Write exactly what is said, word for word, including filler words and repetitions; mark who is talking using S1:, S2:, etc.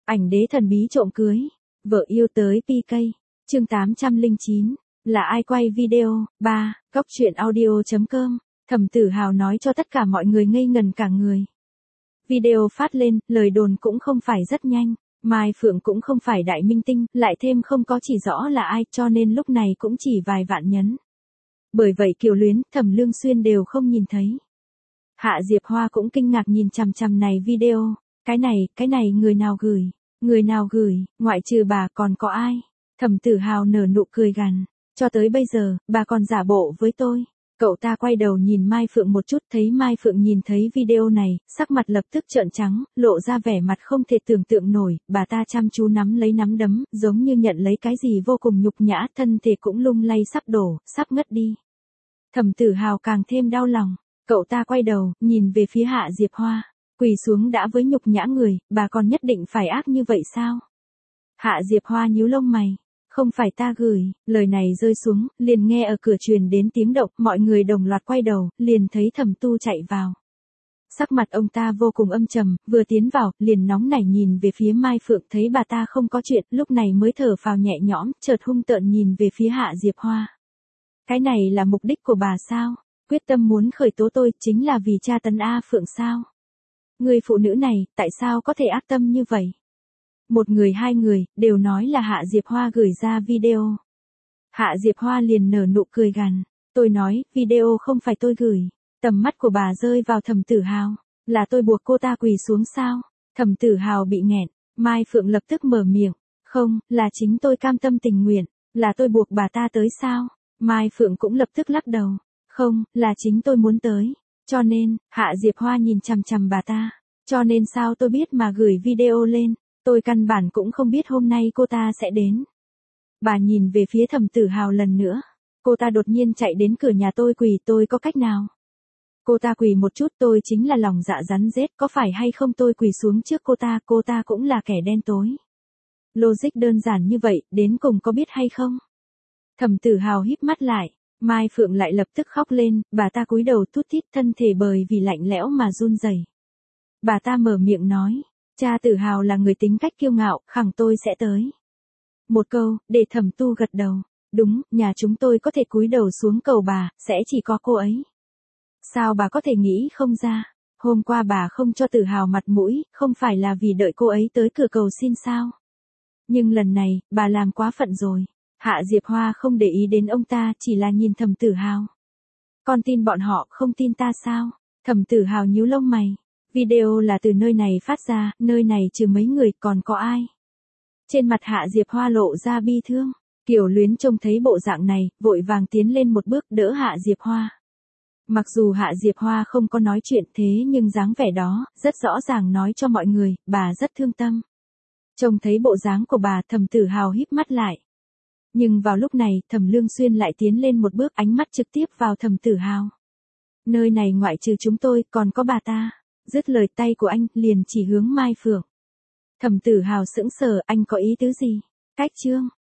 S1: Ảnh đế thần bí trộm cưới, vợ yêu tới pê ca. Chương tám trăm lẻ chín, là ai quay video? ba. Góc truyện audio chấm com. Thẩm Tử Hào nói cho tất cả mọi người ngây ngần cả người. Video phát lên, lời đồn cũng không phải rất nhanh, Mai Phượng cũng không phải đại minh tinh, lại thêm không có chỉ rõ là ai, cho nên lúc này cũng chỉ vài vạn nhấn. Bởi vậy Kiều Luyến, Thẩm Lương Xuyên đều không nhìn thấy. Hạ Diệp Hoa cũng kinh ngạc nhìn chằm chằm này video, cái này, cái này người nào gửi, người nào gửi, ngoại trừ bà còn có ai? Thẩm Tử Hào nở nụ cười gằn, cho tới bây giờ, bà còn giả bộ với tôi. Cậu ta quay đầu nhìn Mai Phượng một chút, thấy Mai Phượng nhìn thấy video này, sắc mặt lập tức trợn trắng, lộ ra vẻ mặt không thể tưởng tượng nổi, bà ta chăm chú nắm lấy nắm đấm, giống như nhận lấy cái gì vô cùng nhục nhã, thân thể cũng lung lay sắp đổ, sắp ngất đi. Thẩm Tử Hào càng thêm đau lòng, cậu ta quay đầu, nhìn về phía Hạ Diệp Hoa, quỳ xuống đã với nhục nhã người, bà còn nhất định phải ác như vậy sao? Hạ Diệp Hoa nhíu lông mày. Không phải ta gửi, lời này rơi xuống, liền nghe ở cửa truyền đến tiếng động, mọi người đồng loạt quay đầu, liền thấy Thẩm Tu chạy vào. Sắc mặt ông ta vô cùng âm trầm, vừa tiến vào, liền nóng nảy nhìn về phía Mai Phượng, thấy bà ta không có chuyện, lúc này mới thở phào nhẹ nhõm, chợt hung tợn nhìn về phía Hạ Diệp Hoa. Cái này là mục đích của bà sao? Quyết tâm muốn khởi tố tôi, chính là vì tra tấn A Phượng sao? Người phụ nữ này, tại sao có thể ác tâm như vậy? Một người hai người, đều nói là Hạ Diệp Hoa gửi ra video. Hạ Diệp Hoa liền nở nụ cười gằn, tôi nói, video không phải tôi gửi. Tầm mắt của bà rơi vào Thẩm Tử Hào, là tôi buộc cô ta quỳ xuống sao? Thẩm Tử Hào bị nghẹn, Mai Phượng lập tức mở miệng, không, là chính tôi cam tâm tình nguyện, là tôi buộc bà ta tới sao? Mai Phượng cũng lập tức lắc đầu, không, là chính tôi muốn tới, cho nên, Hạ Diệp Hoa nhìn chằm chằm bà ta, cho nên sao tôi biết mà gửi video lên. Tôi căn bản cũng không biết hôm nay cô ta sẽ đến. Bà nhìn về phía Thẩm Tử Hào lần nữa. Cô ta đột nhiên chạy đến cửa nhà tôi quỳ, tôi có cách nào? Cô ta quỳ một chút, tôi chính là lòng dạ rắn rết, có phải hay không tôi quỳ xuống trước cô ta, cô ta cũng là kẻ đen tối. Logic đơn giản như vậy, đến cùng có biết hay không? Thẩm Tử Hào híp mắt lại, Mai Phượng lại lập tức khóc lên, bà ta cúi đầu thút thít, thân thể bởi vì lạnh lẽo mà run rẩy. Bà ta mở miệng nói. Cha Tử Hào là người tính cách kiêu ngạo, khẳng tôi sẽ tới. Một câu, để Thẩm Tu gật đầu. Đúng, nhà chúng tôi có thể cúi đầu xuống cầu bà, sẽ chỉ có cô ấy. Sao bà có thể nghĩ không ra? Hôm qua bà không cho Tử Hào mặt mũi, không phải là vì đợi cô ấy tới cửa cầu xin sao? Nhưng lần này, bà làm quá phận rồi. Hạ Diệp Hoa không để ý đến ông ta, chỉ là nhìn Thẩm Tử Hào. Con tin bọn họ, không tin ta sao? Thẩm Tử Hào nhíu lông mày. Video là từ nơi này phát ra, nơi này trừ mấy người còn có ai? Trên mặt Hạ Diệp Hoa lộ ra bi thương. Kiều Luyến trông thấy bộ dạng này, vội vàng tiến lên một bước đỡ Hạ Diệp Hoa. Mặc dù Hạ Diệp Hoa không có nói chuyện thế nhưng dáng vẻ đó, rất rõ ràng nói cho mọi người, bà rất thương tâm. Trông thấy bộ dáng của bà, Thẩm Tử Hào híp mắt lại. Nhưng vào lúc này, Thẩm Lương Xuyên lại tiến lên một bước, ánh mắt trực tiếp vào Thẩm Tử Hào. Nơi này ngoại trừ chúng tôi, còn có bà ta. Dứt lời tay của anh, liền chỉ hướng Mai Phượng. Thẩm Tử Hào sững sờ, anh có ý tứ gì? Cách chương.